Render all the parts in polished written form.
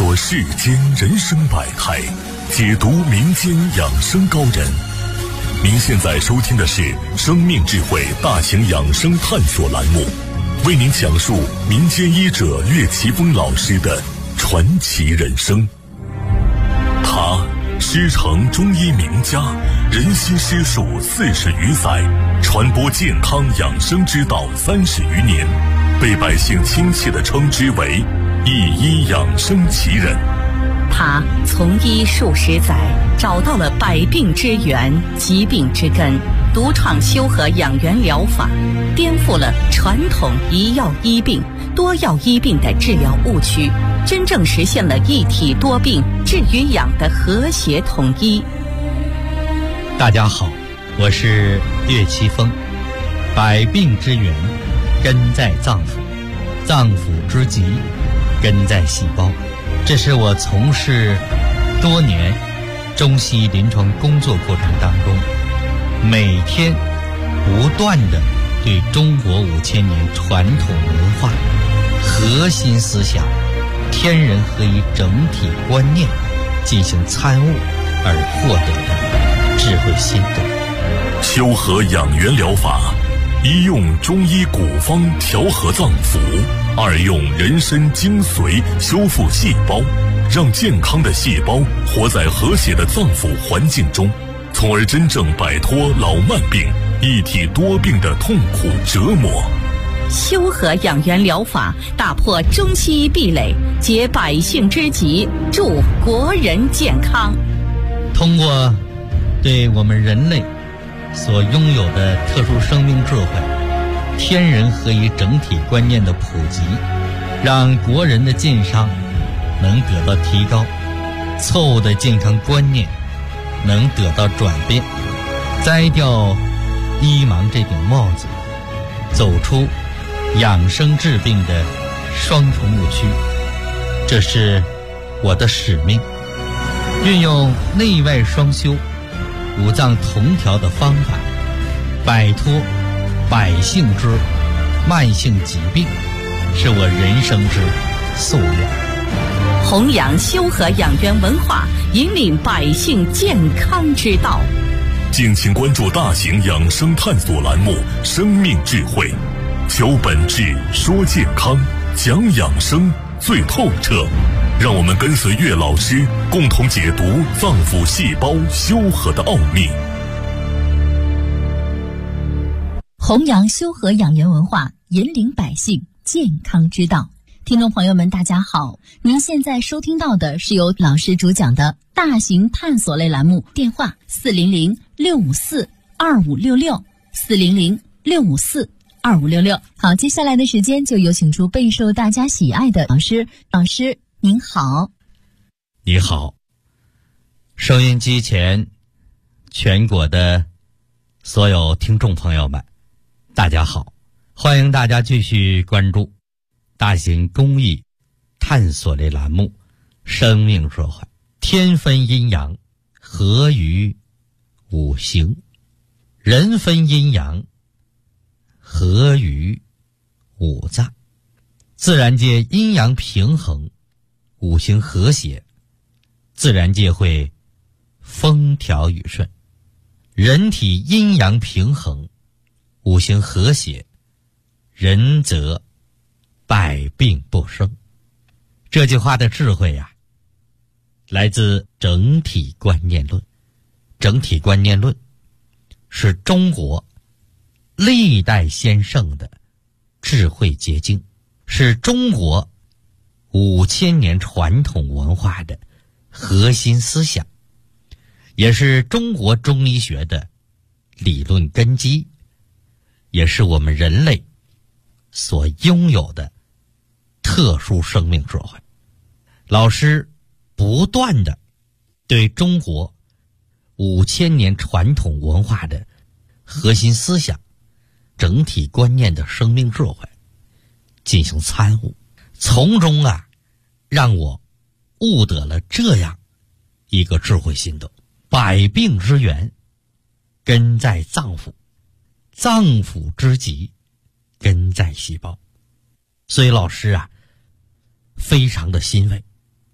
索世间人生百态，解读民间养生高人。您现在收听的是生命智慧大型养生探索栏目，为您讲述民间医者岳奇峰老师的传奇人生。他师承中医名家，人心师术40余载，传播健康养生之道30余年，被百姓亲切地称之为一医养生奇人。 他从医数十载，找到了百病之源、疾病之根，独创修和养元疗法，颠覆了传统一药医病、多药医病的治疗误区，真正实现了一体多病治与养的和谐统一。 大家好，我是岳奇峰。百病之源根在脏腑，脏腑之疾根在细胞。这是我从事多年中西医临床工作过程当中，每天不断地对中国5000年传统文化核心思想天人合一整体观念进行参悟而获得的智慧心得。 修和养元疗法，一用中医古方调和脏腑，二用人参精髓修复细胞，让健康的细胞活在和谐的脏腑环境中，从而真正摆脱老慢病、一体多病的痛苦折磨。 修和养元疗法打破中西医壁垒，解百姓之急，助国人健康。 通过对我们人类所拥有的特殊生命智慧、天人合一整体观念的普及，让国人的健康能得到提高，错误的健康观念能得到转变，摘掉医盲这顶帽子，走出养生治病的双重误区。这是我的使命，运用内外双修、五脏同调的方法，摆脱百姓之慢性疾病，是我人生之夙愿。 弘扬修和养元文化，引领百姓健康之道。 敬请关注大型养生探索栏目《生命智慧》，求本质，说健康，讲养生最透彻。让我们跟随岳老师，共同解读脏腑细胞修和的奥秘。 弘扬修和养元文化，引领百姓健康之道。听众朋友们，大家好，您现在收听到的是由老师主讲的大型探索类栏目，电话400-654-2566，400-654-2566。好，接下来的时间就有请出备受大家喜爱的老师。老师您好。 你好，收音机前全国的所有听众朋友们，大家好，欢迎大家继续关注大型公益探索类栏目《生命智慧》，天分阴阳，合于五行；人分阴阳，合于五脏。自然界阴阳平衡，五行和谐，自然界会风调雨顺；人体阴阳平衡，五行和谐，人则百病不生。这句话的智慧呀，来自整体观念论。整体观念论是中国历代先圣的智慧结晶，是中国5000年传统文化的核心思想，也是中国中医学的理论根基，也是我们人类所拥有的特殊生命智慧。老师不断地对中国5000年传统文化的核心思想、整体观念的生命智慧进行参悟，从中让我悟得了这样一个智慧心得：百病之源根在脏腑，脏腑之疾根在细胞。所以老师非常的欣慰，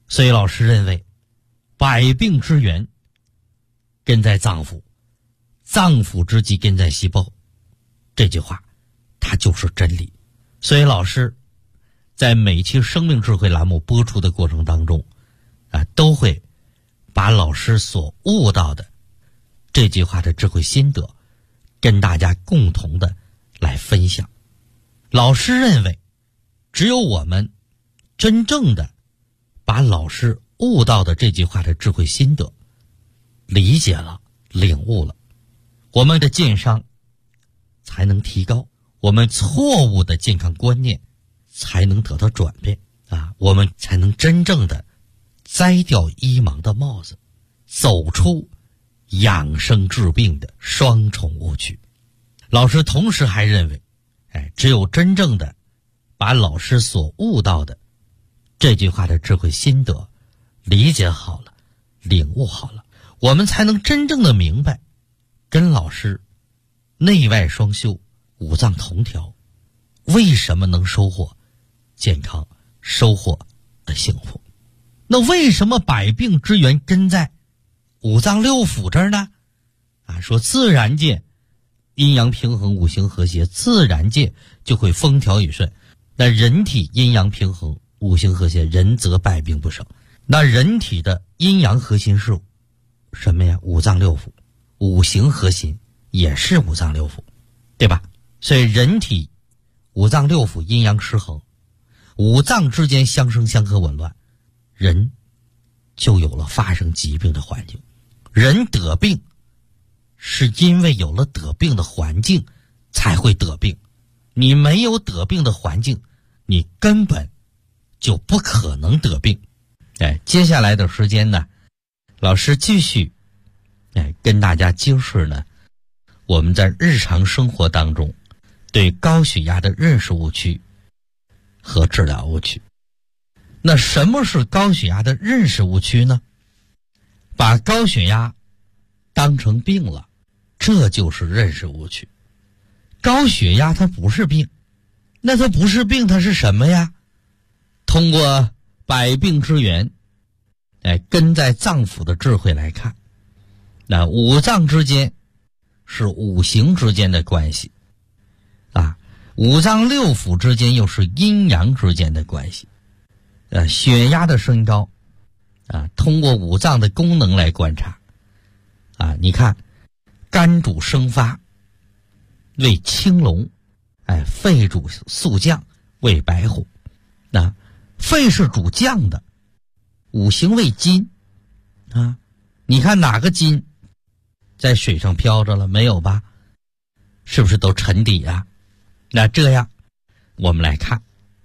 所以老师认为，百病之源根在脏腑，脏腑之疾根在细胞，这句话它就是真理。所以老师在每期生命智慧栏目播出的过程当中都会把老师所悟到的这句话的智慧心得跟大家共同的来分享。老师认为，只有我们真正的把老师悟到的这句话的智慧心得理解了、领悟了，我们的健商才能提高，我们错误的健康观念才能得到转变我们才能真正的摘掉医盲的帽子，走出养生治病的双重误区。老师同时还认为，只有真正的把老师所悟到的这句话的智慧心得理解好了、领悟好了，我们才能真正的明白，跟老师内外双修、五脏同调，为什么能收获健康、收获的幸福？那为什么百病之源根在五脏六腑这儿呢？说自然界阴阳平衡、五行和谐，自然界就会风调雨顺。那人体阴阳平衡、五行和谐，人则百病不生。那人体的阴阳核心是什么呀？五脏六腑。五行核心也是五脏六腑，对吧？所以人体五脏六腑阴阳失衡，五脏之间相生相克紊乱，人就有了发生疾病的环境。人得病是因为有了得病的环境才会得病，你没有得病的环境，你根本就不可能得病。接下来的时间呢，老师继续跟大家揭示呢，我们在日常生活当中对高血压的认识误区和治疗误区。那什么是高血压的认识误区呢？把高血压当成病了，这就是认识误区。高血压它不是病，那它不是病，它是什么呀？通过百病之源根在脏腑的智慧来看，那五脏之间是五行之间的关系五脏六腑之间又是阴阳之间的关系。血压的升高通过五脏的功能来观察你看，肝主生发，为青龙，肺主肃降，为白虎。肺是主降的，五行为金你看哪个金在水上飘着了？没有吧？是不是都沉底啊？那这样我们来看，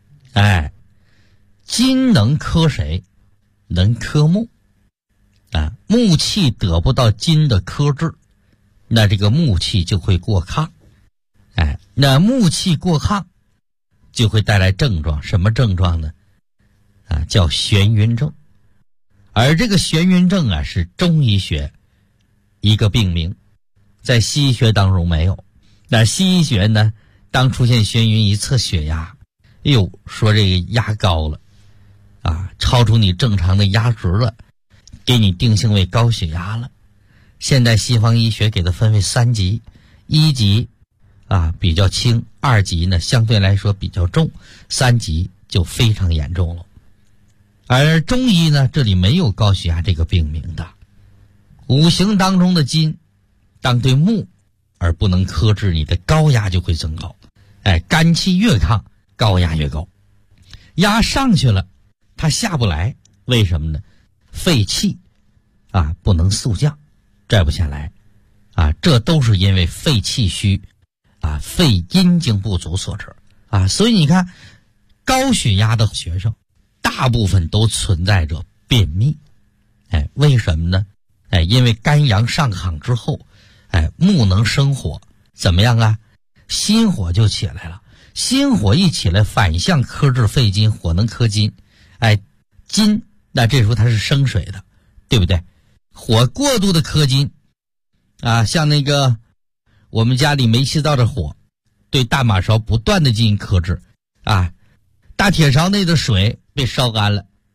金能克谁？能克木木气得不到金的克制，那这个木气就会过亢。那木气过亢就会带来症状，什么症状呢？叫眩晕症。而这个眩晕症是中医学一个病名，在西医学当中没有。那西医学呢，当出现眩晕一测血压，说这个压高了超出你正常的压值了，给你定性为高血压了。现在西方医学给它分为3级，1级比较轻，2级呢相对来说比较重，3级就非常严重了。而中医呢，这里没有高血压这个病名的。五行当中的金当对木而不能克制，你的高压就会增高。肝气越亢，高压越高，压上去了它下不来，为什么呢？肺气不能肃降，拽不下来这都是因为肺气虚肺阴经不足所致所以你看，高血压的学生大部分都存在着便秘。为什么呢？因为肝阳上亢之后木能生火，怎么样心火就起来了。心火一起来，反向克制肺金，火能克金。金那这时候它是生水的，对不对？火过度的克金像那个我们家里煤气灶的火，对大马勺不断的进行克制大铁勺内的水被烧干了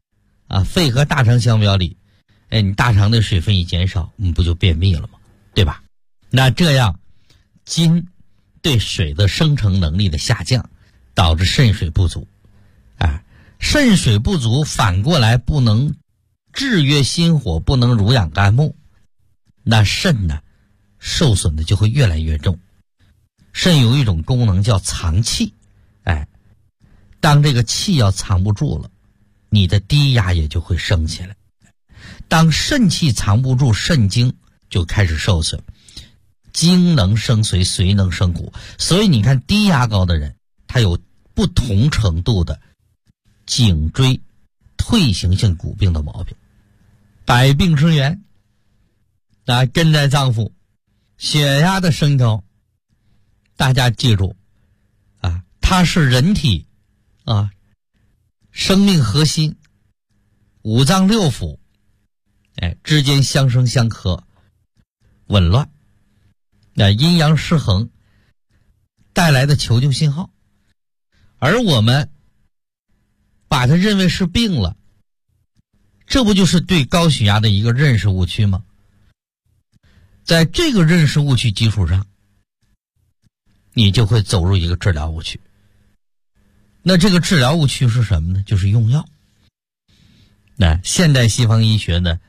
肺和大肠相表里，你大肠的水分一减少，不就便秘了吗？对吧？那这样津对水的生成能力的下降，导致肾水不足。肾水不足反过来不能制约心火，不能濡养肝木，那肾呢受损的就会越来越重。肾有一种功能叫藏气，当这个气要藏不住了，你的低压也就会升起来。当肾气藏不住，肾精就开始受损，精能生髓，髓能生骨。所以你看低压高的人，他有不同程度的颈椎退行性骨病的毛病。百病之源根在脏腑，血压的升高，大家记住它是人体生命核心五脏六腑之间相生相克，紊乱，阴阳失衡带来的求救信号，而我们把它认为是病了，这不就是对高血压的一个认识误区吗？在这个认识误区基础上，你就会走入一个治疗误区。那这个治疗误区是什么呢？就是用药。那现代西方医学呢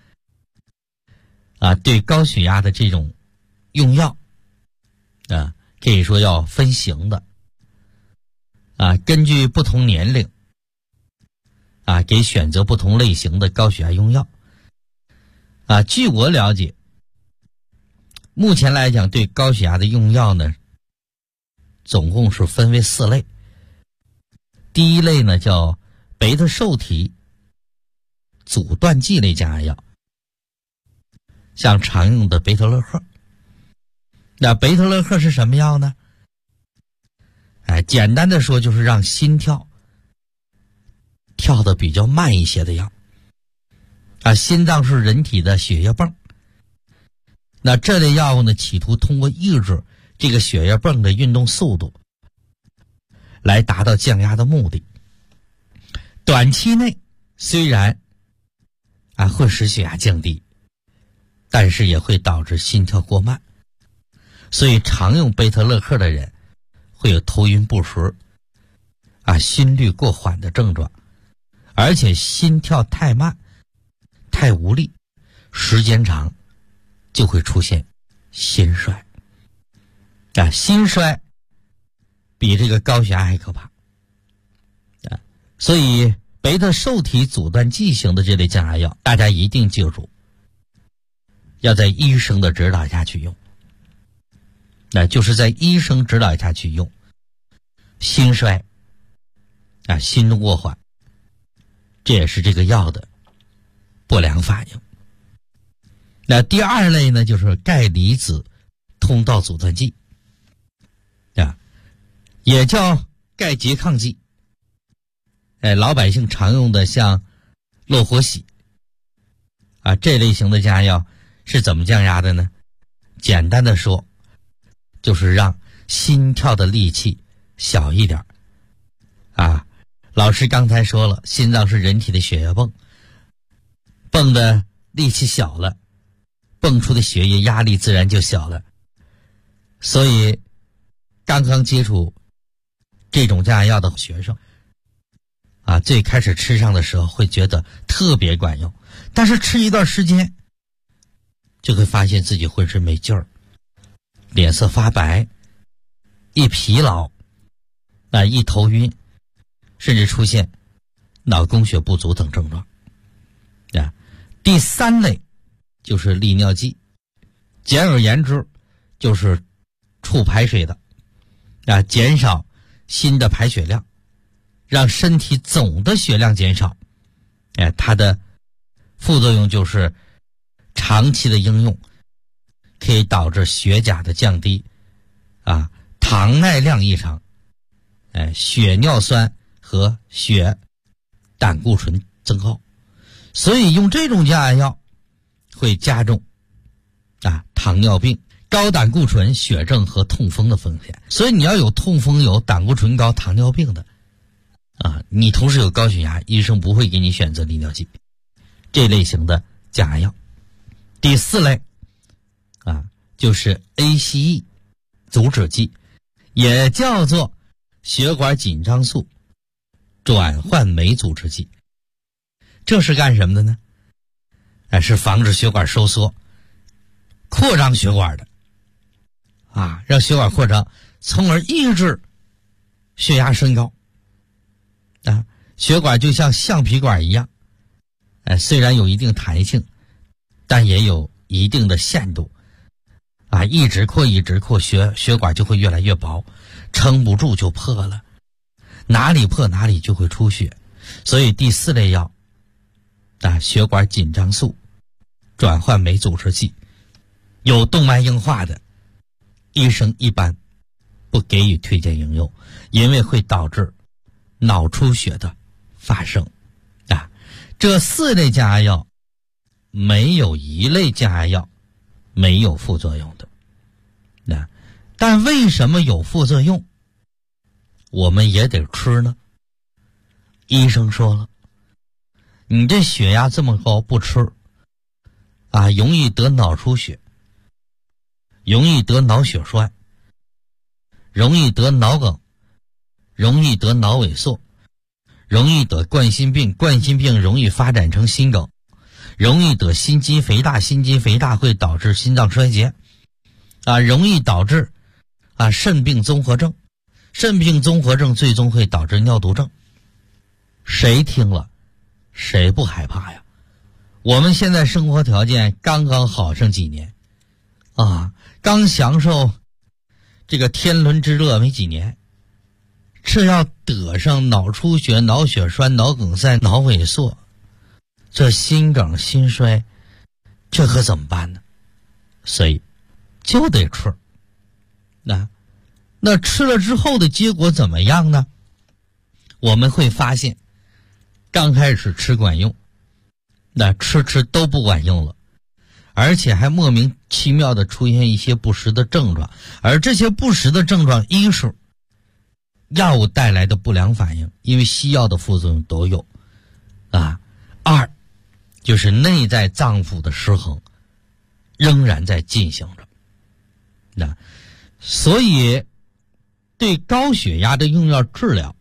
对高血压的这种用药可以说要分型的根据不同年龄给选择不同类型的高血压用药据我了解，目前来讲对高血压的用药呢总共是分为4类。第一类呢叫贝塔受体阻断剂类降压药，像常用的贝特勒克。那贝特勒克是什么药呢？简单的说就是让心跳跳得比较慢一些的药。心脏是人体的血液泵，那这类药物呢企图通过抑制这个血液泵的运动速度来达到降压的目的。短期内虽然会使血压降低，但是也会导致心跳过慢，所以常用贝特勒克的人会有头晕不实心率过缓的症状，而且心跳太慢太无力，时间长就会出现心衰。心衰比这个高血压还可怕所以贝塔受体阻断剂型的这类降压药，大家一定记住，要在医生的指导下去用。就是在医生指导下去用。心衰心动过缓，这也是这个药的不良反应。那第二类呢就是钙离子通道阻断剂也叫钙拮抗剂。老百姓常用的像洛活喜这类型的降压药是怎么降压的呢？简单的说就是让心跳的力气小一点老师刚才说了，心脏是人体的血液泵，泵的力气小了，泵出的血液压力自然就小了。所以刚刚接触这种降压药的学生最开始吃上的时候会觉得特别管用，但是吃一段时间就会发现自己浑身没劲儿，脸色发白，一疲劳一头晕，甚至出现脑供血不足等症状第三类就是利尿剂，简而言之就是促排水的减少心的排血量，让身体总的血量减少。它的副作用就是长期的应用可以导致血钾的降低糖耐量异常，血尿酸和血胆固醇增高。所以用这种降压药会加重糖尿病、高胆固醇、血症和痛风的风险。所以你要有痛风、有胆固醇高、糖尿病的你同时有高血压，医生不会给你选择利尿剂。 这类型的降压药。第4类就是 ACE 阻止剂，也叫做血管紧张素转换酶阻滞剂。这是干什么的呢？是防止血管收缩、扩张血管的让血管扩张，从而抑制血压升高血管就像橡皮管一样虽然有一定弹性，但也有一定的限度一直扩血管就会越来越薄，撑不住就破了，哪里破哪里就会出血。所以第4类药血管紧张素转换酶阻滞剂，有动脉硬化的医生一般不给予推荐应用，因为会导致脑出血的发生这4类降压药没有1类降压药没有副作用的但为什么有副作用我们也得吃呢？医生说了，你这血压这么高不吃容易得脑出血，容易得脑血栓，容易得脑梗，容易得脑萎缩，容易得冠心病，冠心病容易发展成心梗，容易得心肌肥大，心肌肥大会导致心脏衰竭容易导致肾病综合症，肾病综合症最终会导致尿毒症。谁听了谁不害怕呀？我们现在生活条件刚刚好上几年刚享受这个天伦之乐没几年，这要得上脑出血、脑血栓、脑梗塞、脑萎缩，这心梗心衰，这可怎么办呢？所以就得吃那吃了之后的结果怎么样呢？我们会发现刚开始吃管用，吃都不管用了，而且还莫名其妙的出现一些不实的症状，而这些不实的症状，一是药物带来的不良反应，因为西药的副作用都有二就是内在脏腑的失衡仍然在进行着所以对高血压的用药治疗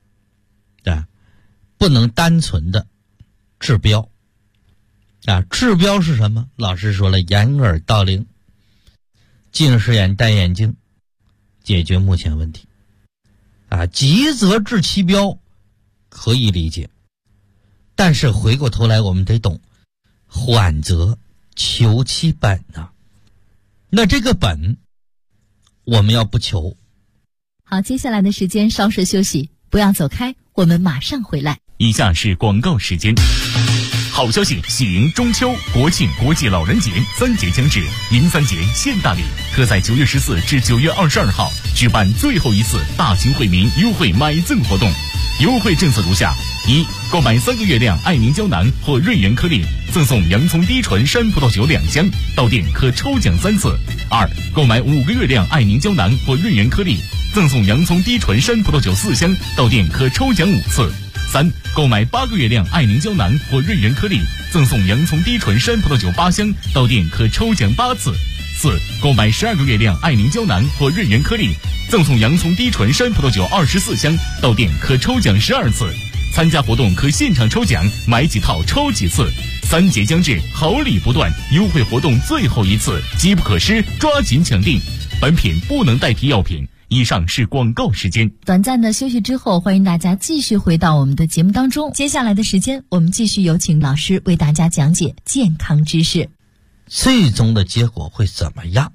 不能单纯的治标治标是什么？老师说了，掩耳盗铃，近视眼戴眼镜，解决目前问题急则治其标可以理解，但是回过头来我们得懂，缓则求其本那这个本我们要不求。 好，接下来的时间稍事休息，不要走开，我们马上回来。 以下是广告时间。好消息，喜迎中秋、国庆、国际老人节3节将至，银3节现大礼，特在9月14至9月22号举办最后一次大型惠民优惠买赠活动。优惠政策如下：一、购买3个月亮爱凝胶囊或瑞元颗粒，赠送洋葱低醇山葡萄酒2箱，到店可抽奖3次；二、购买5个月亮爱凝胶囊或瑞元颗粒，赠送洋葱低醇山葡萄酒4箱，到店可抽奖5次；三、购买8个月亮爱凝胶囊或瑞元颗粒，赠送洋葱低醇山葡萄酒8箱，到店可抽奖8次；四、购买12个月亮爱凝胶囊或瑞元颗粒，赠送洋葱低醇山葡萄酒24箱，到店可抽奖12次。参加活动可现场抽奖，买几套抽几次。3节将至，好礼不断，优惠活动最后一次，机不可失，抓紧抢订。本品不能代替药品。以上是广告时间。 短暂的休息之后，欢迎大家继续回到我们的节目当中。接下来的时间，我们继续有请老师为大家讲解健康知识。 最终的结果会怎么样？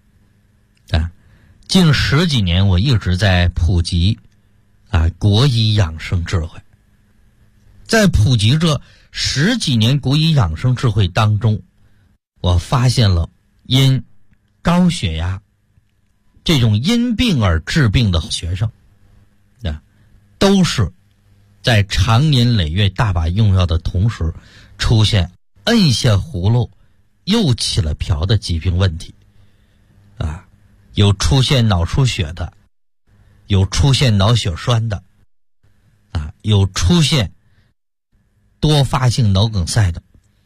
近10几年我一直在普及国医养生智慧。在普及这10几年国医养生智慧当中，我发现了因高血压这种因病而治病的学生都是在长年累月大把用药的同时，出现摁下葫芦又起了瓢的疾病问题有出现脑出血的，有出现脑血栓的有出现多发性脑梗塞的，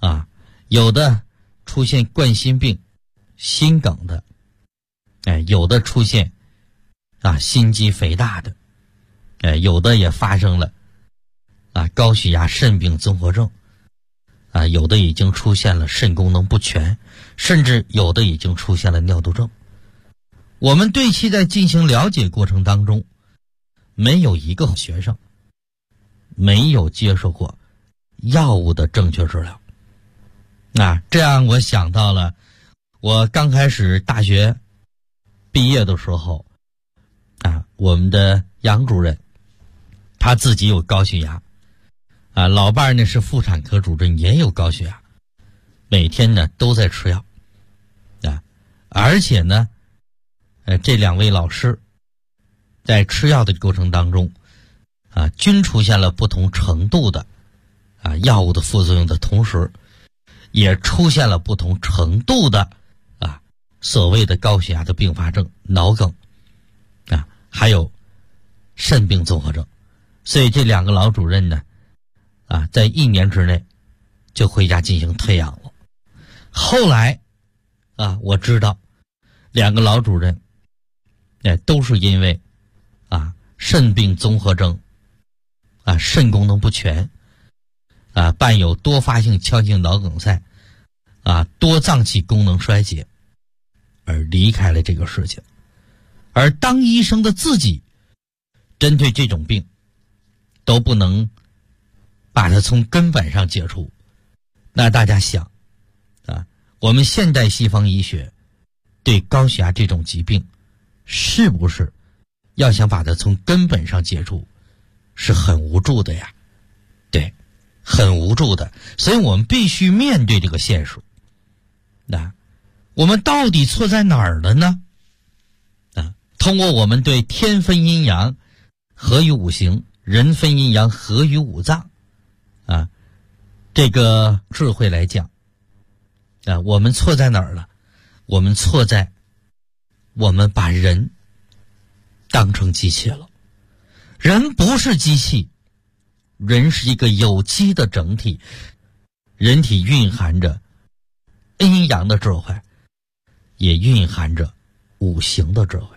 有的出现冠心病、心梗的，有的出现心肌肥大的，有的也发生了高血压肾病综合症，有的已经出现了肾功能不全，甚至有的已经出现了尿毒症。我们对其在进行了解过程当中，没有一个学生没有接受过药物的正确治疗。这样我想到了我刚开始大学毕业的时候我们的杨主任他自己有高血压老伴儿呢是妇产科主任，也有高血压，每天呢都在吃药而且呢这两位老师在吃药的过程当中均出现了不同程度的药物的副作用的同时，也出现了不同程度的所谓的高血压的并发症、脑梗还有肾病综合症。所以这两个老主任呢在1年之内就回家进行退养了。后来我知道两个老主任都是因为肾病综合征肾功能不全伴有多发性腔性脑梗塞多脏器功能衰竭而离开了这个世界。而当医生的自己针对这种病都不能把它从根本上解除，那大家想我们现代西方医学对高血压这种疾病是不是要想把它从根本上解除是很无助的呀？对，很无助的。所以我们必须面对这个现实。我们到底错在哪儿了呢？通过我们对天分阴阳合于五行，人分阴阳合于五脏这个智慧来讲我们错在哪儿了？我们错在我们把人当成机器了。人不是机器，人是一个有机的整体，人体蕴含着阴阳的智慧，也蕴含着五行的智慧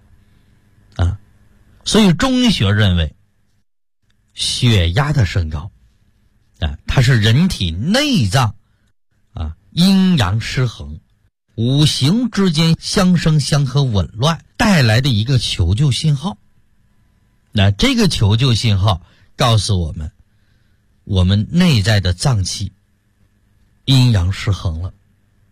所以中医学认为血压的升高它是人体内脏阴阳失衡、五行之间相生相克紊乱带来的一个求救信号。这个求救信号告诉我们，我们内在的脏器阴阳失衡了。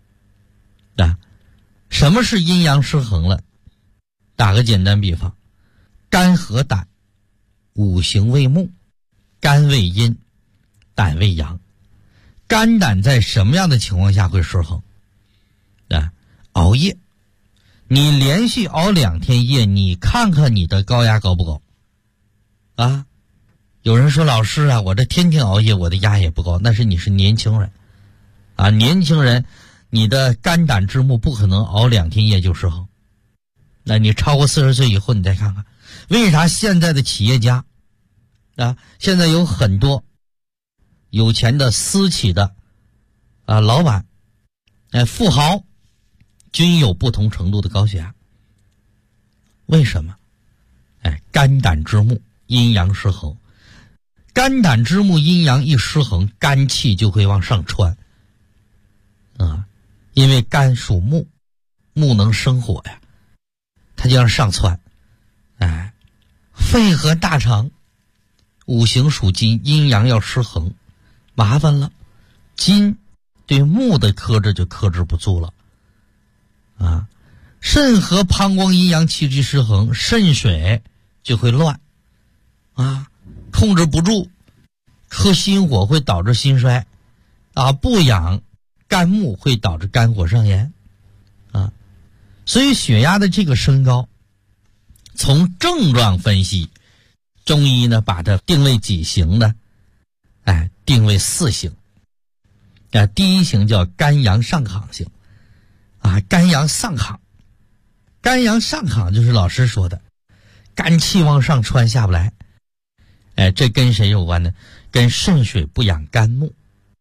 什么是阴阳失衡了？打个简单比方，肝和胆五行为木，肝为阴，胆为阳。肝胆在什么样的情况下会失衡？熬夜，你连续熬2天夜，你看看你的高压高不高有人说老师我这天天熬夜，我的压也不高。那是你是年轻人年轻人你的肝胆之木不可能熬2天夜就失衡。那你超过40岁以后，你再看看为啥现在的企业家现在有很多有钱的私企的老板富豪均有不同程度的高血压。为什么？肝胆之木阴阳失衡。肝胆之木阴阳一失衡，肝气就会往上窜因为肝属木，木能生火呀，它就要上窜。肺和大肠五行属金，阴阳要失衡，麻烦了。金对木的克制就克制不住了肾和膀胱阴阳气机失衡，肾水就会乱控制不住，克心火会导致心衰不养肝木会导致肝火上炎所以血压的这个升高，从症状分析，中医呢把它定为几型呢？定为4型第一型叫肝阳上亢型肝阳上亢。肝阳上亢就是老师说的肝气往上窜下不来这跟谁有关呢？跟肾水不养肝木。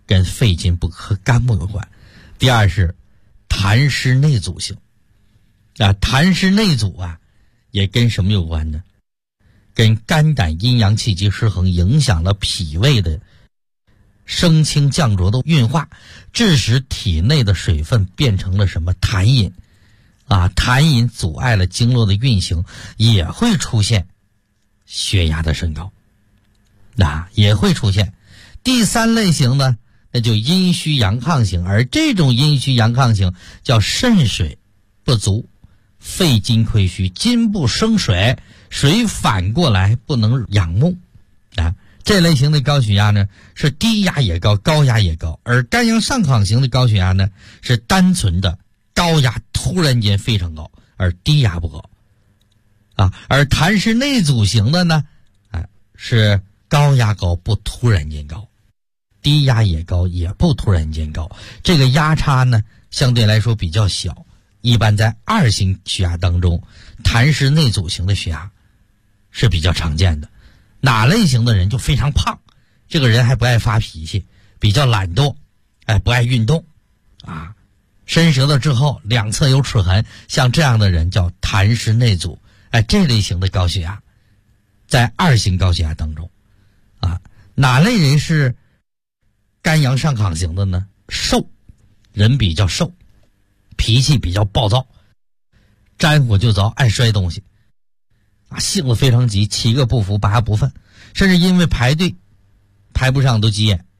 跟肺经和肝木有关。第二是痰湿内阻型痰湿内阻也跟什么有关呢？跟肝胆阴阳气机失衡，影响了脾胃的升清降浊的运化，致使体内的水分变成了什么痰饮痰饮阻碍了经络的运行，也会出现血压的升高也会出现。第三类型呢，那就阴虚阳亢型，而这种阴虚阳亢型叫肾水不足，肺经亏虚，筋不生水，水反过来不能养目这类型的高血压呢，是低压也高，高压也高。而肝阳上亢型的高血压呢，是单纯的高压突然间非常高，而低压不高而痰湿内阻型的呢是高压高不突然间高，低压也高也不突然间高，这个压差呢相对来说比较小。一般在2型血压当中，痰湿内阻型的血压是比较常见的。哪类型的人就非常胖，这个人还不爱发脾气，比较懒惰不爱运动伸舌头之后两侧有齿痕，像这样的人叫痰湿内阻这类型的高血压在2型高血压当中哪类人是肝阳上亢型的呢？瘦，人比较瘦，脾气比较暴躁，沾火就着，爱摔东西性子非常急，7个不服8个不忿，甚至因为排队排不上都急眼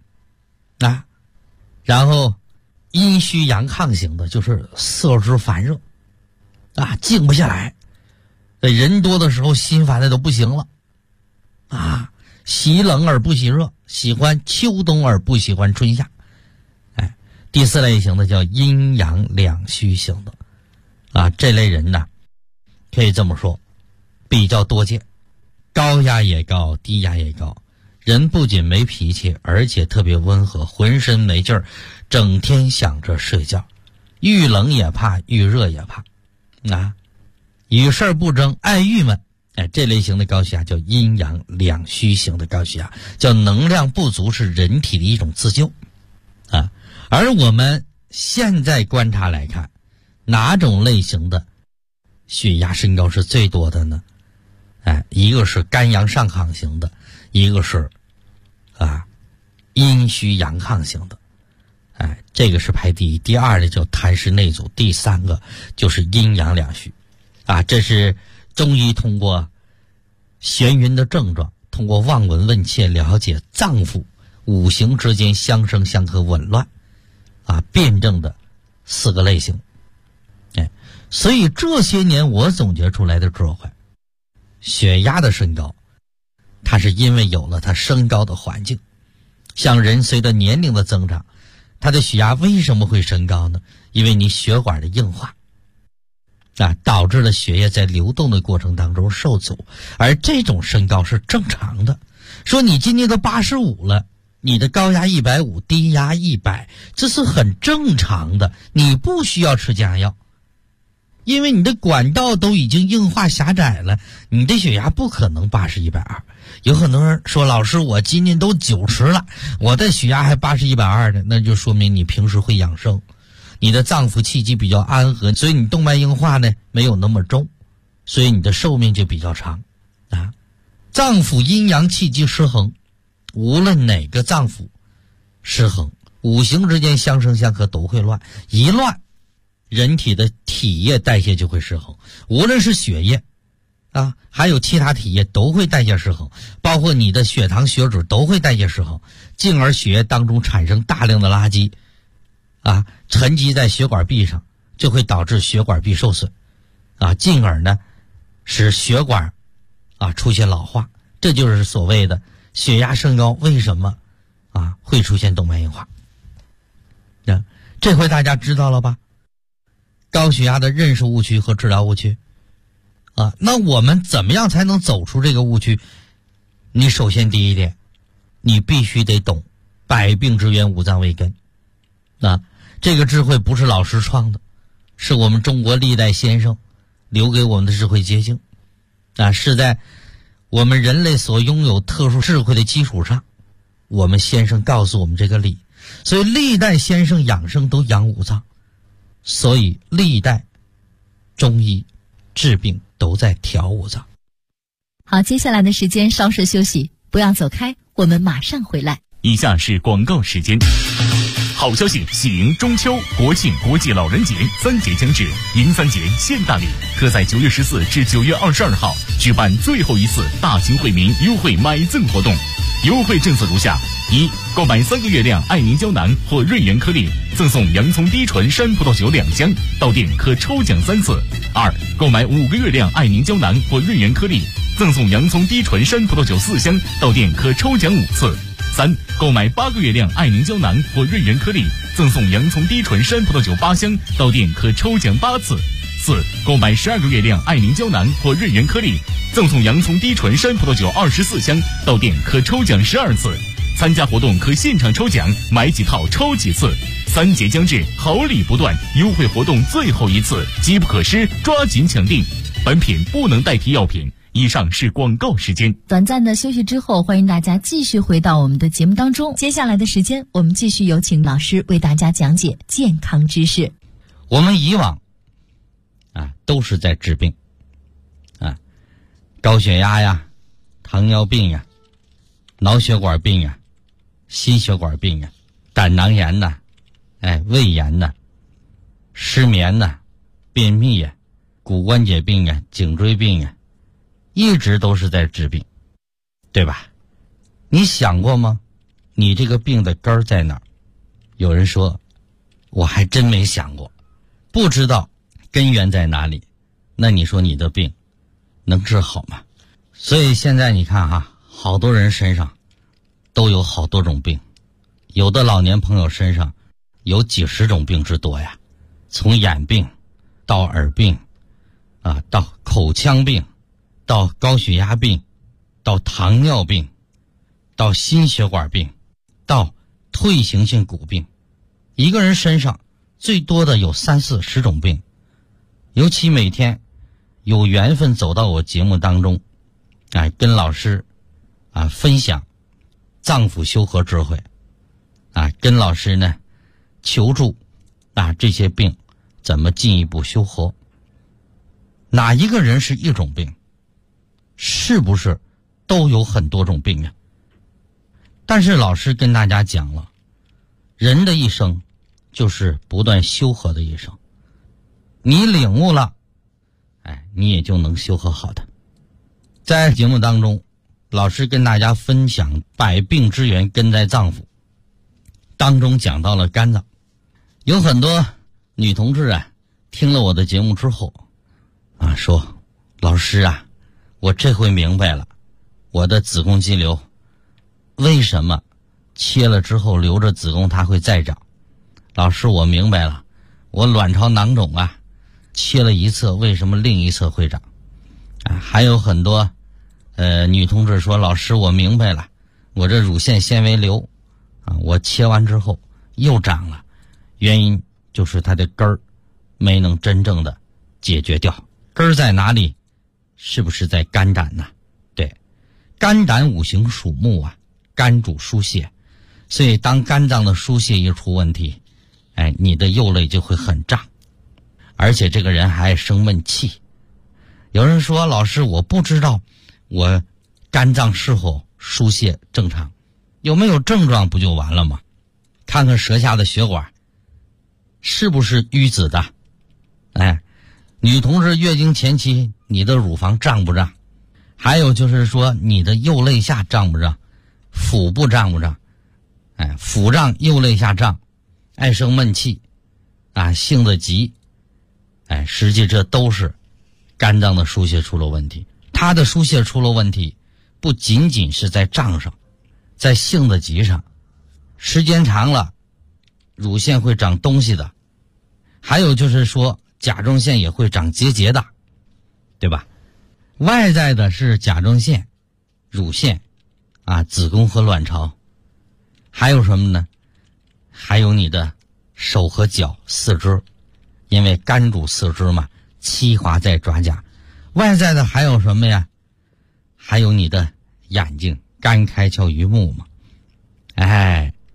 然后阴虚阳亢型的就是色之烦热静不下来，人多的时候心烦的都不行了喜冷而不喜热，喜欢秋冬而不喜欢春夏第4类型的叫阴阳两虚型的这类人呢，可以这么说比较多见，高压也高，低压也高，人不仅没脾气，而且特别温和，浑身没劲儿，整天想着睡觉，遇冷也怕，遇热也怕与事儿不争，爱郁闷这类型的高血压叫阴阳两虚型的高血压，叫能量不足是人体的一种自救而我们现在观察来看，哪种类型的血压升高是最多的呢？一个是肝阳上亢型的，一个是阴虚阳亢型的这个是排第1。第2呢叫痰湿内阻，第3个就是阴阳两虚这是中医通过眩晕的症状，通过望闻问切了解脏腑五行之间相生相克紊乱辩证的4个类型所以这些年我总结出来的智慧，血压的升高它是因为有了它升高的环境。像人随着年龄的增长，它的血压为什么会升高呢？因为你血管的硬化导致了血液在流动的过程当中受阻，而这种升高是正常的。说你今年都85了，你的高压150，低压100，这是很正常的，你不需要吃降压药，因为你的管道都已经硬化狭窄了，你的血压不可能80、120。有很多人说，老师我今年都90了，我的血压还80、120的，那就说明你平时会养生，你的脏腑气机比较安和，所以你动脉硬化呢没有那么重，所以你的寿命就比较长脏腑阴阳气机失衡，无论哪个脏腑失衡，五行之间相生相克都会乱，一乱人体的体液代谢就会失衡，无论是血液还有其他体液都会代谢失衡，包括你的血糖血脂都会代谢失衡，进而血液当中产生大量的垃圾沉积在血管壁上，就会导致血管壁受损进而呢使血管出现老化。这就是所谓的血压升高为什么会出现动脉硬化这回大家知道了吧？高血压的认识误区和治疗误区那我们怎么样才能走出这个误区？你首先第一点，你必须得懂百病之源五脏为根这个智慧不是老师创的，是我们中国历代先生留给我们的智慧结晶是在我们人类所拥有特殊智慧的基础上，我们先生告诉我们这个理， 所以历代先生养生都养五脏，所以历代中医治病都在调五脏。 好，接下来的时间稍事休息，不要走开，我们马上回来。 以下是广告时间。好消息，喜迎中秋、国庆、国际老人节3节将至，迎3节现大礼，特在9月14至9月22号举办最后一次大型惠民优惠买赠活动。优惠政策如下：一、购买3个月亮爱凝胶囊或润元颗粒，赠送洋葱低醇山葡萄酒2箱，到店可抽奖3次。二、购买5个月亮爱凝胶囊或润元颗粒，赠送洋葱低醇山葡萄酒4箱，到店可抽奖5次。三、购买8个月亮爱凝胶囊或润元颗粒，赠送洋葱低醇山葡萄酒8箱，到店可抽奖8次。四、购买12个月亮爱凝胶囊或润元颗粒，赠送洋葱低醇山葡萄酒24箱，到店可抽奖12次。参加活动可现场抽奖，买几套抽几次。3节将至，好礼不断，优惠活动最后一次，机不可失，抓紧抢订。本品不能代替药品。以上是广告时间。 短暂的休息之后，欢迎大家继续回到我们的节目当中。接下来的时间，我们继续有请老师为大家讲解健康知识。 我们以往都是在治病高血压呀、糖尿病呀、脑血管病呀、心血管病呀、胆囊炎呐、胃炎呐、失眠呐、便秘呀、骨关节病呀、颈椎病呀，一直都是在治病，对吧？你想过吗？你这个病的根儿在哪儿？有人说，我还真没想过，不知道根源在哪里。那你说你的病能治好吗？所以现在你看好多人身上都有好多种病，有的老年朋友身上有几十种病之多呀，从眼病到耳病到口腔病，到高血压病，到糖尿病，到心血管病，到退行性骨病，一个人身上最多的有30-40种病。尤其每天有缘分走到我节目当中跟老师分享脏腑修合智慧跟老师呢求助这些病怎么进一步修合。哪一个人是一种病？是不是都有很多种病啊？但是老师跟大家讲了，人的一生就是不断修合的一生，你领悟了你也就能修合好的。在节目当中，老师跟大家分享百病之源根在脏腑，当中讲到了肝脏。有很多女同志听了我的节目之后说，老师我这回明白了，我的子宫肌瘤为什么切了之后留着子宫它会再长。老师，我明白了，我卵巢囊肿切了一侧为什么另一侧会长。还有很多女同志说，老师，我明白了，我这乳腺纤维瘤我切完之后又长了，原因就是它的根儿没能真正的解决掉。根儿在哪里？是不是在肝胆呢？对，肝胆五行属木肝主疏泄，所以当肝脏的疏泄一出问题你的右肋就会很胀，而且这个人还生闷气。有人说，老师，我不知道我肝脏是否疏泄正常，有没有症状不就完了吗？看看舌下的血管是不是淤紫的。女同志月经前期你的乳房胀不胀？还有就是说你的右肋下胀不胀？腹部胀不胀？腹胀右肋下胀，爱生闷气性子急实际这都是肝脏的疏泄出了问题。它的疏泄出了问题不仅仅是在胀上，在性子急上，时间长了乳腺会长东西的，还有就是说甲状腺也会长结节的，对吧？外在的是甲状腺、乳腺子宫和卵巢，还有什么呢？还有你的手和脚、四肢，因为肝主四肢嘛，七华在爪甲。外在的还有什么呀？还有你的眼睛，肝开窍于目嘛。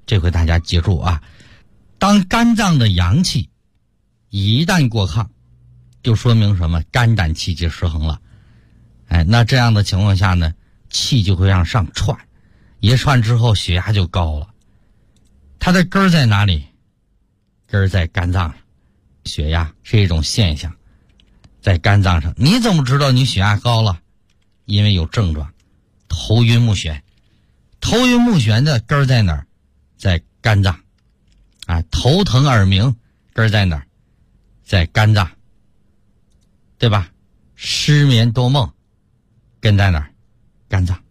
这回大家记住啊，当肝脏的阳气一旦过亢，就说明什么？肝胆气机失衡了。那这样的情况下呢，气就会往上窜，一窜之后血压就高了。它的根儿在哪里？根儿在肝脏上。血压是一种现象，在肝脏上。你怎么知道你血压高了？因为有症状，头晕目眩。头晕目眩的根儿在哪儿？在肝脏。头疼耳鸣根儿在哪儿？在肝脏，对吧？失眠多梦根在哪儿？肝脏。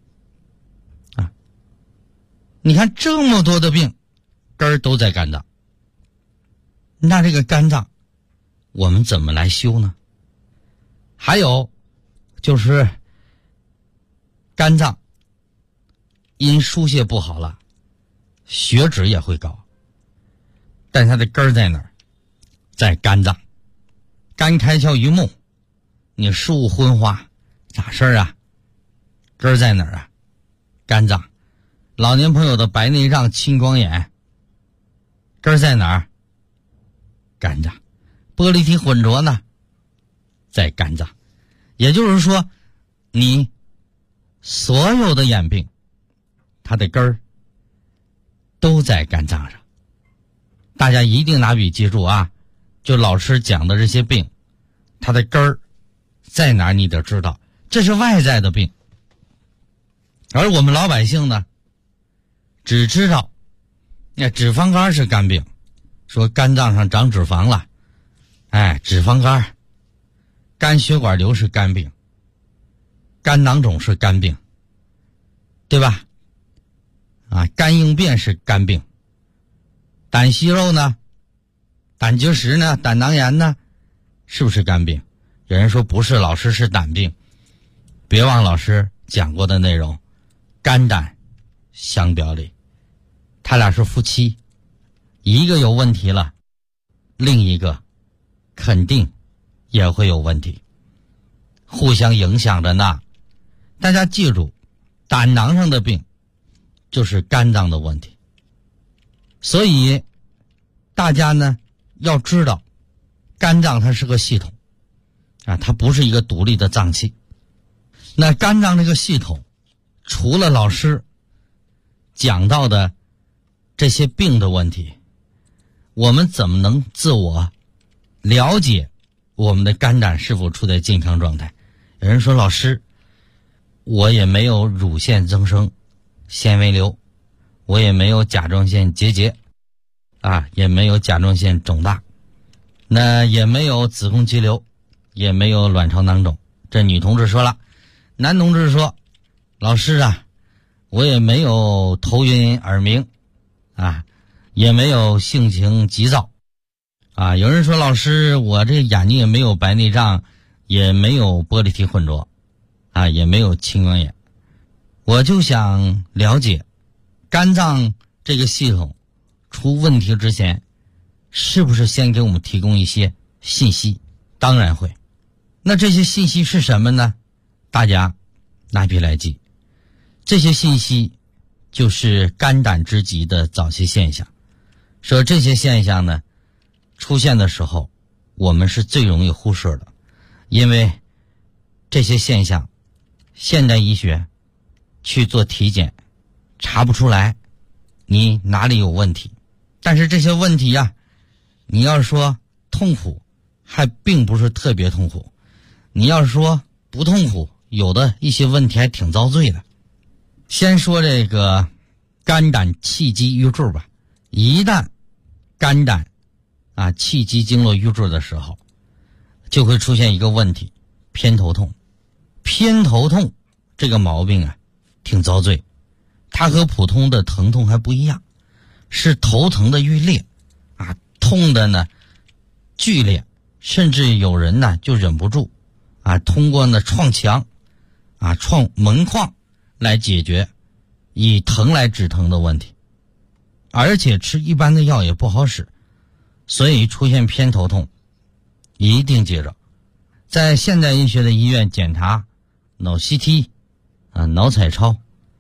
你看这么多的病根儿都在肝脏。那这个肝脏我们怎么来修呢？还有就是肝脏因疏泄不好了，血脂也会高，但它的根儿在哪儿？在肝脏。肝开窍于目，你视物昏花咋事儿啊？根儿在哪儿啊？肝脏。老年朋友的白内障、青光眼根儿在哪儿？肝脏。玻璃体混浊呢，在肝脏。也就是说，你所有的眼病它的根儿都在肝脏上。大家一定拿笔记住啊，就老师讲的这些病它的根儿在哪儿你得知道，这是外在的病。而我们老百姓呢，只知道脂肪肝是肝病，说肝脏上长脂肪了，脂肪肝。肝血管瘤是肝病，肝囊肿是肝病，对吧？肝硬变是肝病，胆息肉呢，胆结石呢，胆囊炎呢，是不是肝病？有人说不是，老师是胆病。别忘老师讲过的内容，肝胆相表里，他俩是夫妻，一个有问题了，另一个肯定也会有问题，互相影响着呢。大家记住，胆囊上的病就是肝脏的问题。所以大家呢要知道，肝脏它是个系统它不是一个独立的脏器。那肝脏这个系统，除了老师讲到的这些病的问题，我们怎么能自我了解我们的肝胆是否处在健康状态？有人说，老师，我也没有乳腺增生、纤维瘤，我也没有甲状腺结节也没有甲状腺肿大，那也没有子宫肌瘤，也没有卵巢囊肿。这女同志说了。男同志说，老师我也没有头晕耳鸣也没有性情急躁有人说，老师，我这眼睛也没有白内障，也没有玻璃体混浊也没有青光眼。我就想了解，肝脏这个系统出问题之前，是不是先给我们提供一些信息？当然会。那这些信息是什么呢？大家拿笔来记，这些信息就是肝胆之疾的早期现象。说这些现象呢出现的时候，我们是最容易忽视的，因为这些现象现代医学去做体检查不出来你哪里有问题。但是这些问题你要说痛苦还并不是特别痛苦，你要说不痛苦，有的一些问题还挺遭罪的。先说这个肝胆气机瘀滞吧。一旦肝胆气机经络瘀滞的时候，就会出现一个问题，偏头痛。偏头痛这个毛病挺遭罪，它和普通的疼痛还不一样，是头疼的欲裂痛的呢剧烈，甚至有人呢就忍不住通过呢撞墙撞门框来解决，以疼来止疼的问题。而且吃一般的药也不好使，所以出现偏头痛一定记着，在现代医学的医院检查脑 CT 脑彩超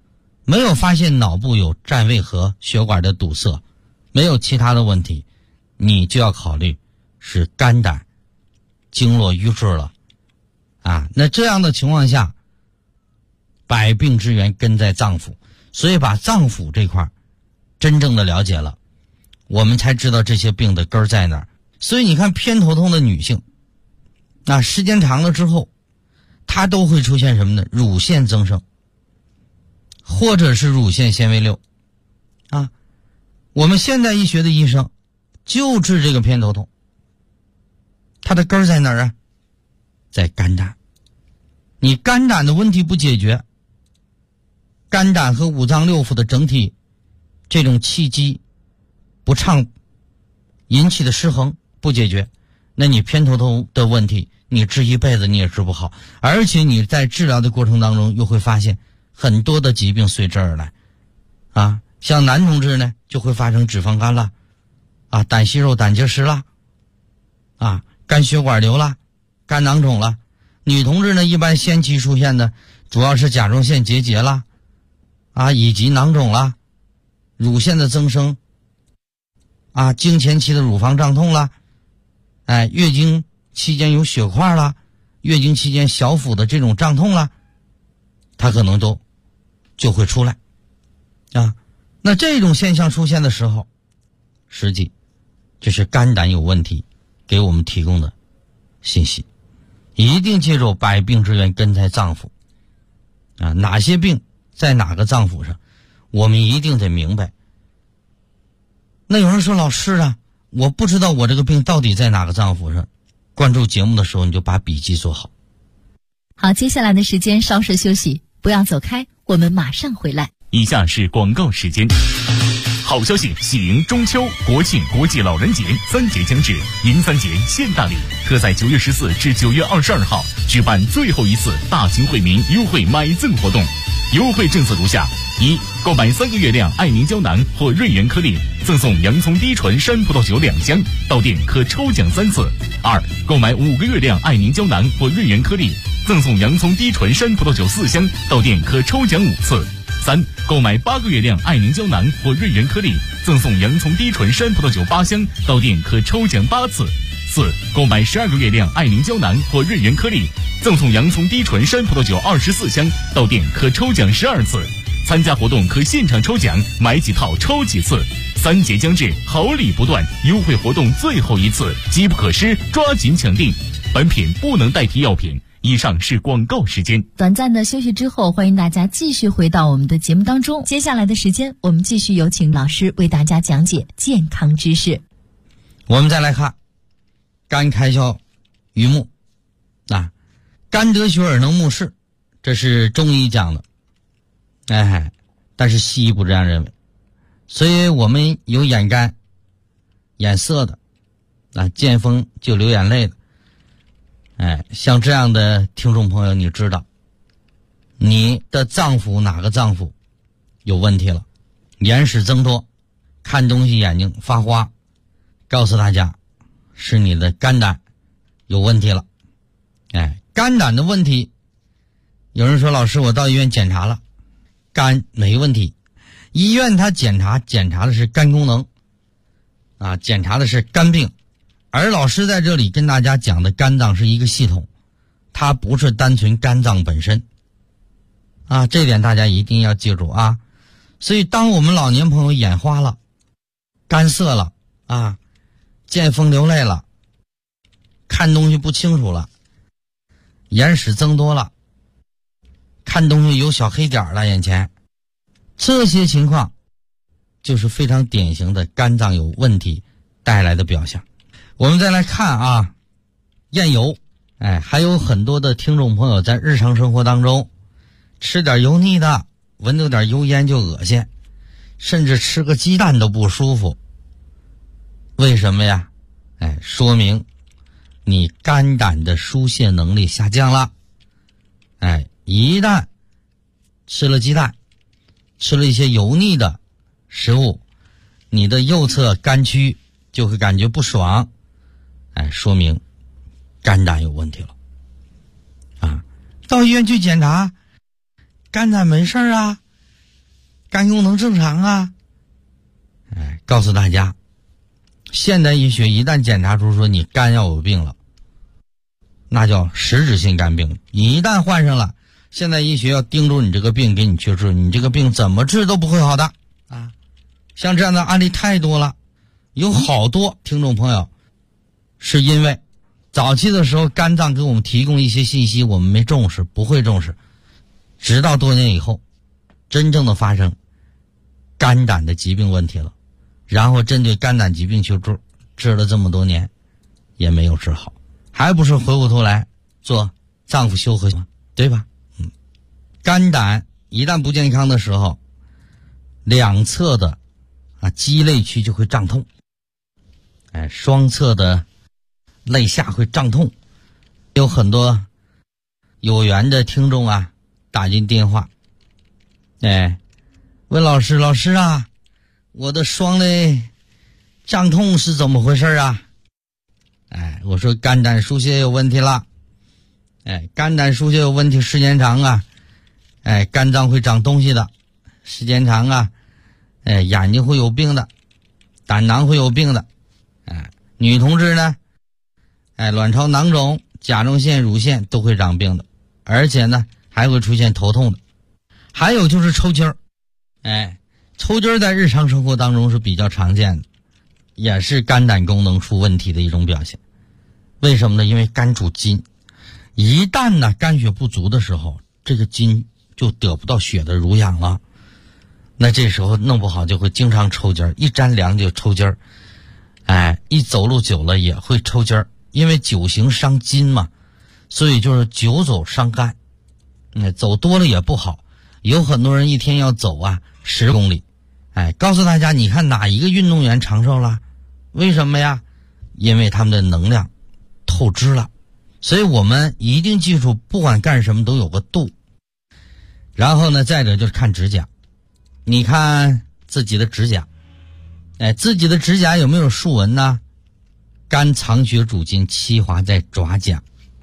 没有发现脑部有占位和血管的堵塞，没有其他的问题，你就要考虑是肝胆经络瘀滞了啊。那这样的情况下，百病之源根在脏腑，所以把脏腑这块真正的了解了，我们才知道这些病的根在哪儿。所以你看偏头痛的女性，那时间长了之后，它都会出现什么呢？乳腺增生，或者是乳腺纤维瘤啊。我们现代医学的医生就治这个偏头痛，它的根在哪儿啊？在肝胆。你肝胆的问题不解决，肝胆和五脏六腑的整体这种气机不畅引起的失衡不解决，那你偏头痛的问题你治一辈子你也治不好，而且你在治疗的过程当中又会发现很多的疾病随之而来啊。像男同志呢就会发生脂肪肝了啊，胆息肉胆结石了啊，肝血管瘤了，肝囊肿了。女同志呢一般先期出现的主要是甲状腺结节了啊，以及囊肿了，乳腺的增生啊，经前期的乳房胀痛了，哎，月经期间有血块了，月经期间小腹的这种胀痛了，它可能都就会出来啊。那这种现象出现的时候，实际这是肝胆有问题给我们提供的信息。一定记住百病之源根在脏腑啊，哪些病在哪个脏腑上，我们一定得明白。那有人说老师啊，我不知道我这个病到底在哪个脏腑上。关注节目的时候你就把笔记做好。 好，接下来的时间稍事休息，不要走开，我们马上回来。 以下是广告时间。好消息，喜迎中秋、国庆、国际老人节3节将至，迎3节献大礼，特在9月14至9月22号举办最后一次大型惠民优惠买赠活动。优惠政策如下：一、购买3个月亮爱凝胶囊或瑞元颗粒，赠送洋葱低醇山葡萄酒2箱，到店可抽奖3次；二、购买5个月亮爱凝胶囊或瑞元颗粒，赠送洋葱低醇山葡萄酒4箱，到店可抽奖5次；三、购买8个月亮爱凝胶囊或瑞元颗粒，赠送洋葱低醇山葡萄酒8箱，到店可抽奖8次；四、购买12个月亮爱凝胶囊或瑞元颗粒，赠送洋葱低醇山葡萄酒24箱，到店可抽奖12次。参加活动可现场抽奖，买几套抽几次。3节将至，好礼不断，优惠活动最后一次，机不可失，抓紧抢订。本品不能代替药品。以上是广告时间。 短暂的休息之后，欢迎大家继续回到我们的节目当中。接下来的时间，我们继续有请老师为大家讲解健康知识。 我们再来看肝开窍于目啊，肝得血而能目视，这是中医讲的，哎，但是西医不这样认为。所以我们有眼干、眼涩的啊，见风就流眼泪的。哎，像这样的听众朋友，你知道你的脏腑哪个脏腑有问题了，眼屎增多，看东西眼睛发花，告诉大家是你的肝胆有问题了。哎，肝胆的问题，有人说老师我到医院检查了，肝没问题，医院他检查的是肝功能啊，检查的是肝病。而老师在这里跟大家讲的肝脏是一个系统，它不是单纯肝脏本身啊，这点大家一定要记住啊。所以当我们老年朋友眼花了，干涩了啊，见风流泪了，看东西不清楚了，眼屎增多了，看东西有小黑点了眼前，这些情况就是非常典型的肝脏有问题带来的表象。我们再来看啊，厌油，哎，还有很多的听众朋友在日常生活当中吃点油腻的，闻到点油烟就恶心，甚至吃个鸡蛋都不舒服。为什么呀？哎，说明你肝胆的疏泄能力下降了。哎，一旦吃了鸡蛋，吃了一些油腻的食物，你的右侧肝区就会感觉不爽。哎，说明肝胆有问题了啊！到医院去检查，肝胆没事啊， 肝功能正常啊。告诉大家，现代医学一旦检查出说你肝要有病了，那叫实质性肝病。一旦患上了，现代医学要盯住你这个病，给你去治，你这个病怎么治都不会好的啊！像这样的案例太多了，有好多听众朋友是因为早期的时候肝脏给我们提供一些信息，我们没重视，不会重视，直到多年以后真正的发生肝胆的疾病问题了，然后针对肝胆疾病去治了这么多年也没有治好，还不是回过头来做脏腑修和吗？对吧？肝胆一旦不健康的时候，两侧的肌肋区就会胀痛，双侧的肋下会胀痛。有很多有缘的听众打进电话，问老师啊，我的双肋胀痛是怎么回事啊？我说肝胆疏泄有问题了。肝胆疏泄有问题，时间长肝脏会长东西的，时间长眼睛会有病的，胆囊会有病的。女同志呢，卵巢囊肿、甲状腺、乳腺都会长病的，而且呢还会出现头痛的。还有就是抽筋儿，抽筋儿在日常生活当中是比较常见的，也是肝胆功能出问题的一种表现。为什么呢？因为肝主筋，一旦呢肝血不足的时候，这个筋就得不到血的濡养了，那这时候弄不好就会经常抽筋儿，一沾凉就抽筋儿，一走路久了也会抽筋儿，因为久行伤筋嘛，所以就是久走伤肝，走多了也不好。有很多人一天要走10公里，告诉大家，你看哪一个运动员长寿了？为什么呀？因为他们的能量透支了。所以我们一定记住，不管干什么都有个度。然后呢，再者就是看指甲，你看自己的指甲，自己的指甲有没有竖纹呢？肝藏血主筋，气滑在爪甲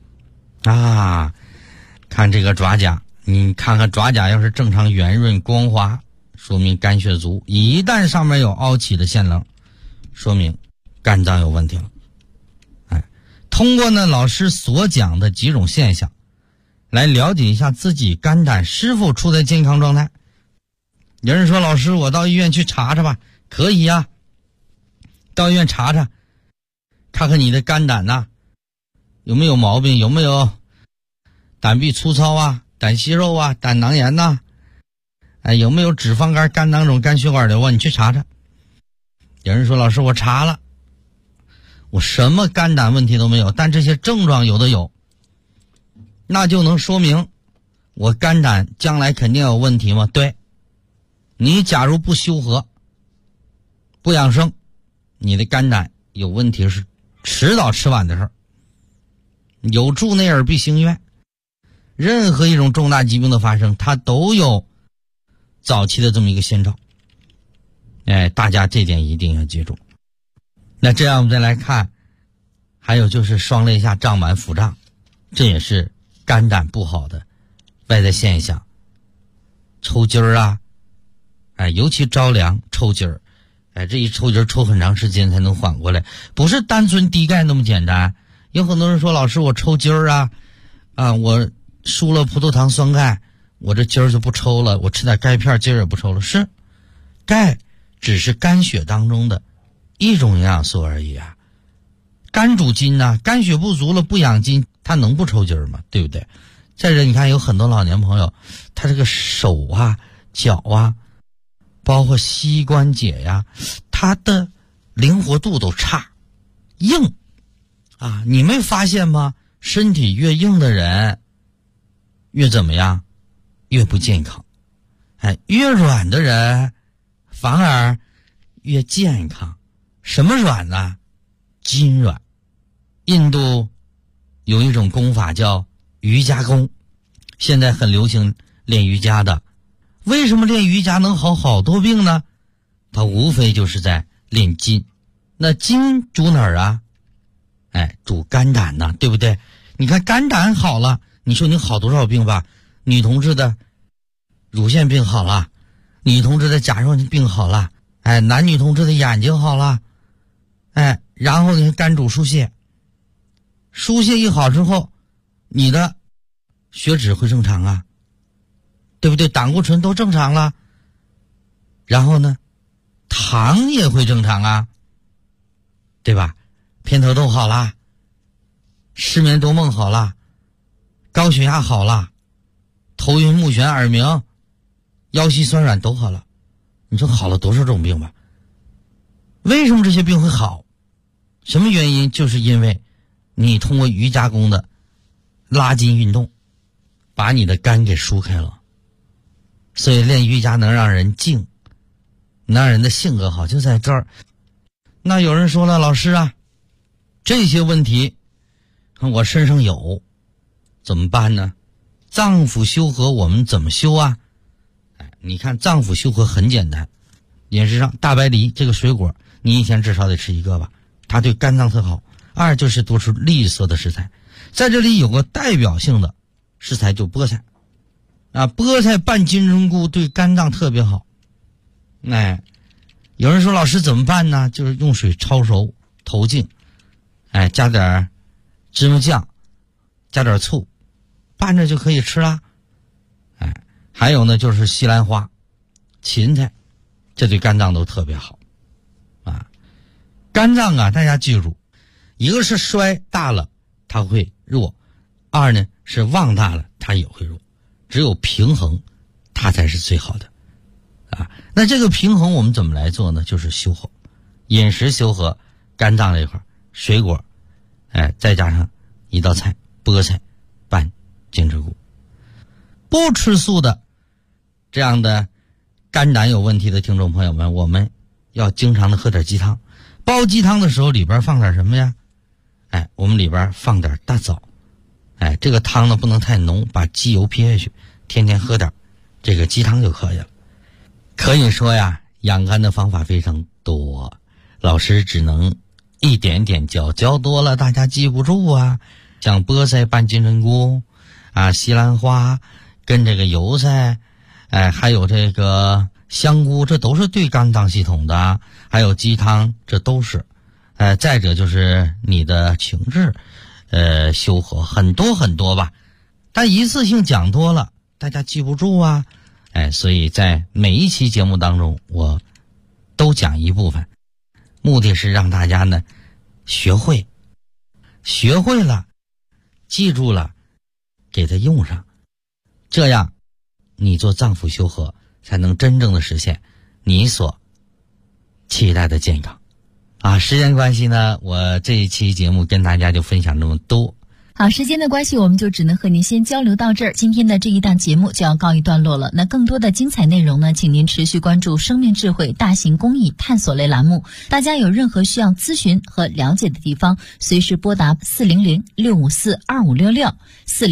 看这个爪甲，你看看爪甲要是正常圆润光滑，说明肝血足；一旦上面有凹起的线棱，说明肝脏有问题了。通过呢老师所讲的几种现象，来了解一下自己肝胆是否处在健康状态。有人说，老师，我到医院去查查吧。可以呀，到医院查查，看看你的肝胆有没有毛病，有没有胆壁粗糙胆息肉胆囊炎有没有脂肪肝、肝囊肿、肝血管瘤你去查查。有人说，老师，我查了，我什么肝胆问题都没有，但这些症状有的有，那就能说明我肝胆将来肯定有问题吗？对，你假如不修和不养生，你的肝胆有问题是迟早迟晚的事儿。有助内耳必行院，任何一种重大疾病的发生，它都有早期的这么一个先兆。大家这点一定要记住。那这样我们再来看，还有就是双肋下胀满腹胀，这也是肝胆不好的外在现象。抽筋儿尤其着凉抽筋儿，这一抽筋儿抽很长时间才能缓过来，不是单纯低钙那么简单。有很多人说，老师，我抽筋儿我输了葡萄糖酸钙，我这筋儿就不抽了，我吃点钙片筋儿也不抽了。是，钙只是肝血当中的一种营养素而已肝主筋肝血不足了不养筋，它能不抽筋儿吗？对不对？再者，你看有很多老年朋友，他这个手脚包括膝关节他的灵活度都差，硬你没发现吗？身体越硬的人越怎么样？越不健康。越软的人反而越健康。什么软呢？筋软。印度有一种功法叫瑜伽功，现在很流行练瑜伽的。为什么练瑜伽能好好多病呢？它无非就是在练筋。那筋主哪儿主肝胆对不对？你看肝胆好了，你说你好多少病吧？女同志的乳腺病好了， 女同志的甲状腺病好了，男女同志的眼睛好了，然后呢肝主疏泄，疏泄一好之后，你的血脂会正常啊，对不对？胆固醇都正常了，然后呢糖也会正常啊，对吧？偏头痛好了，失眠多梦好了，高血压好了，头晕目眩耳鸣，腰膝酸软都好了。你说好了多少种病吧？为什么这些病会好？什么原因？就是因为你通过瑜伽功的拉筋运动把你的肝给疏开了。所以练瑜伽能让人静，能让人的性格好，就在这儿。那有人说了，老师啊，这些问题我身上有，怎么办呢？脏腑修和我们怎么修啊？你看脏腑修和很简单，饮食上大白梨这个水果你一天至少得吃一个吧，它对肝脏特好。二就是多吃绿色的食材，在这里有个代表性的食材就菠菜菠菜拌金针菇对肝脏特别好。有人说老师怎么办呢？就是用水焯熟投净，加点芝麻酱，加点醋，拌着就可以吃啦。还有呢就是西兰花、芹菜，这对肝脏都特别好肝脏大家记住，一个是衰大了它会弱，二呢是旺大了它也会弱，只有平衡它才是最好的那这个平衡我们怎么来做呢？就是修和，饮食修和肝脏这一块，水果再加上一道菜菠菜拌金针菇。不吃素的这样的肝胆有问题的听众朋友们，我们要经常的喝点鸡汤。煲鸡汤的时候里边放点什么呀？我们里边放点大枣。这个汤呢不能太浓，把鸡油撇下去，天天喝点这个鸡汤就可以了。可以说呀，养肝的方法非常多，老师只能一点点教多了大家记不住啊。像菠菜拌金针菇西兰花跟这个油菜还有这个香菇，这都是对肝脏系统的，还有鸡汤，这都是再者就是你的情志修和，很多很多吧，但一次性讲多了大家记不住啊。所以在每一期节目当中我都讲一部分，目的是让大家呢学会了，记住了，给它用上，这样你做脏腑修和才能真正的实现你所期待的健康时间关系呢，我这一期节目跟大家就分享这么多。 好，时间的关系我们就只能和您先交流到这儿，今天的这一档节目就要告一段落了。那更多的精彩内容呢，请您持续关注生命智慧大型公益探索类栏目。大家有任何需要咨询和了解的地方，随时拨打400-654-2566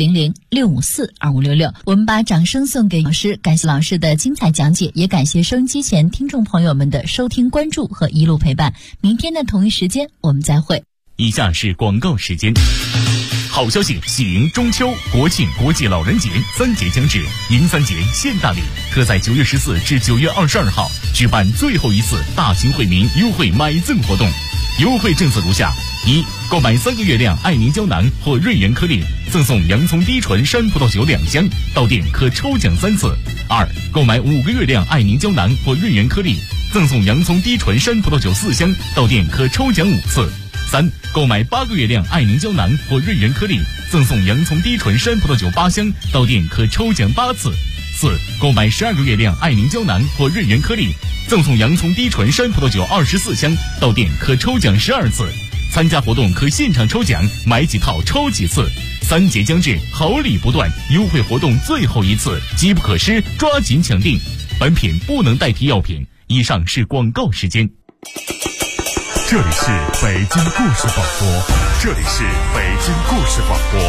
400-654-2566。我们把掌声送给老师，感谢老师的精彩讲解，也感谢收音机前听众朋友们的收听关注和一路陪伴。明天的同一时间我们再会。 以下是广告时间。好消息，喜迎中秋、国庆、国际老人节3节将至，迎3节献大礼，特在9月14至9月22号举办最后一次大型惠民优惠买赠活动。优惠政策如下：一、购买3个月亮爱凝胶囊或瑞元颗粒，赠送洋葱低醇山葡萄酒2箱，到店可抽奖3次；二、购买5个月亮爱凝胶囊或瑞元颗粒，赠送洋葱低醇山葡萄酒4箱，到店可抽奖5次；三、购买8个月亮爱凝胶囊或瑞元颗粒，赠送洋葱低醇山葡萄酒8箱，到店可抽奖8次；四、购买12个月亮爱凝胶囊或瑞元颗粒，赠送洋葱低醇山葡萄酒24箱，到店可抽奖12次。参加活动可现场抽奖，买几套抽几次。3节将至，好礼不断，优惠活动最后一次，机不可失，抓紧抢订。本品不能代替药品。以上是广告时间。 这里是北京故事广播，这里是北京故事广播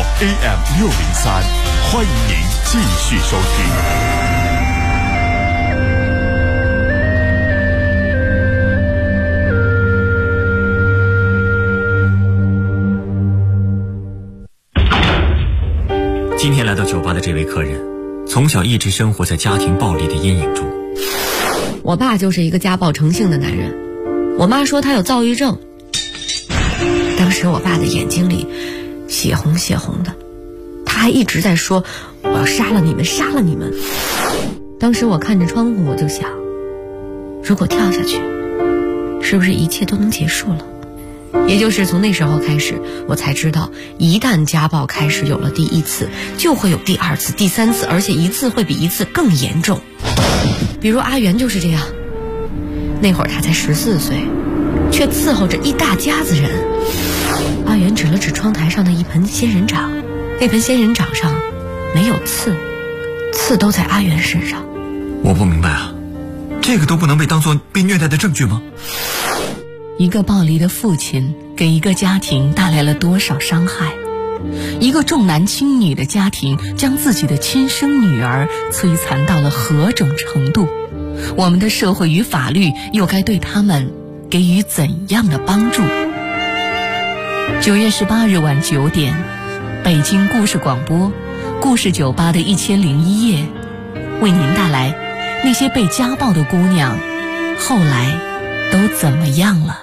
AM603，欢迎您继续收听。 今天来到酒吧的这位客人，从小一直生活在家庭暴力的阴影中。 我爸就是一个家暴成性的男人，我妈说他有躁郁症。当时我爸的眼睛里血红血红的，他还一直在说我要杀了你们，杀了你们。当时我看着窗户，我就想，如果跳下去，是不是一切都能结束了？也就是从那时候开始，我才知道，一旦家暴开始有了第一次，就会有第二次、第三次，而且一次会比一次更严重。比如阿元就是这样，那会儿他才14岁，却伺候着一大家子人。阿元指了指窗台上的一盆仙人掌，那盆仙人掌上没有刺，刺都在阿元身上。 我不明白啊，这个都不能被当作被虐待的证据吗？ 一个暴力的父亲给一个家庭带来了多少伤害？一个重男轻女的家庭将自己的亲生女儿摧残到了何种程度？我们的社会与法律又该对他们给予怎样的帮助？9月18日晚9点，北京故事广播故事酒吧的1001夜，为您带来那些被家暴的姑娘后来都怎么样了。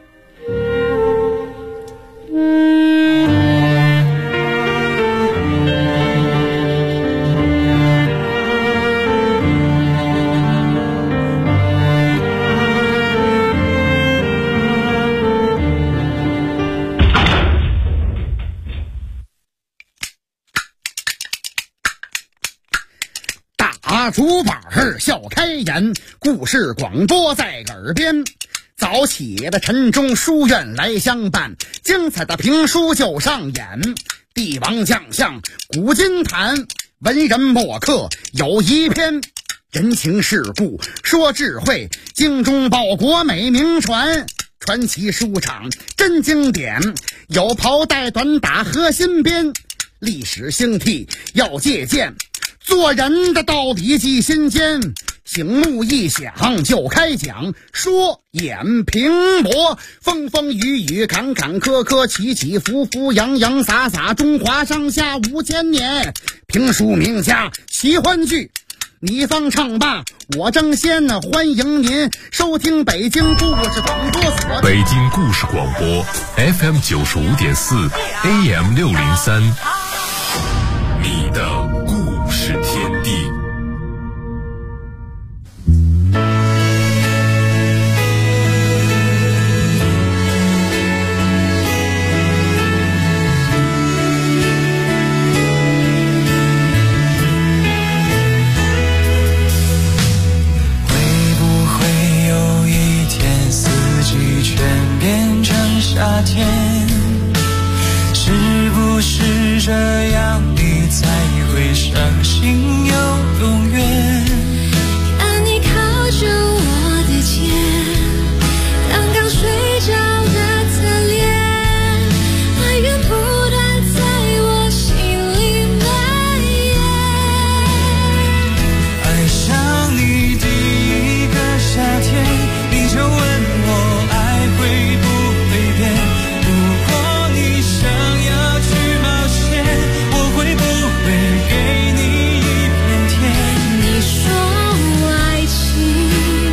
大竹板笑开颜，故事广播在耳边。早起的晨钟书院来相伴，精彩的评书就上演。帝王将相古今谈，文人墨客有一篇。人情世故说智慧，精忠报国美名传。传奇书场真经典，有袍带短打和新编。历史兴替要借鉴，做人的道理记心间。醒目一响就开讲，说演评驳，风风雨雨坎坎坷坷，起起伏伏洋洋洒洒，中华上下5000年。评书名家奇欢剧，你方唱罢我争先，欢迎您收听北京故事广播所。 北京故事广播 FM95.4 AM603，你的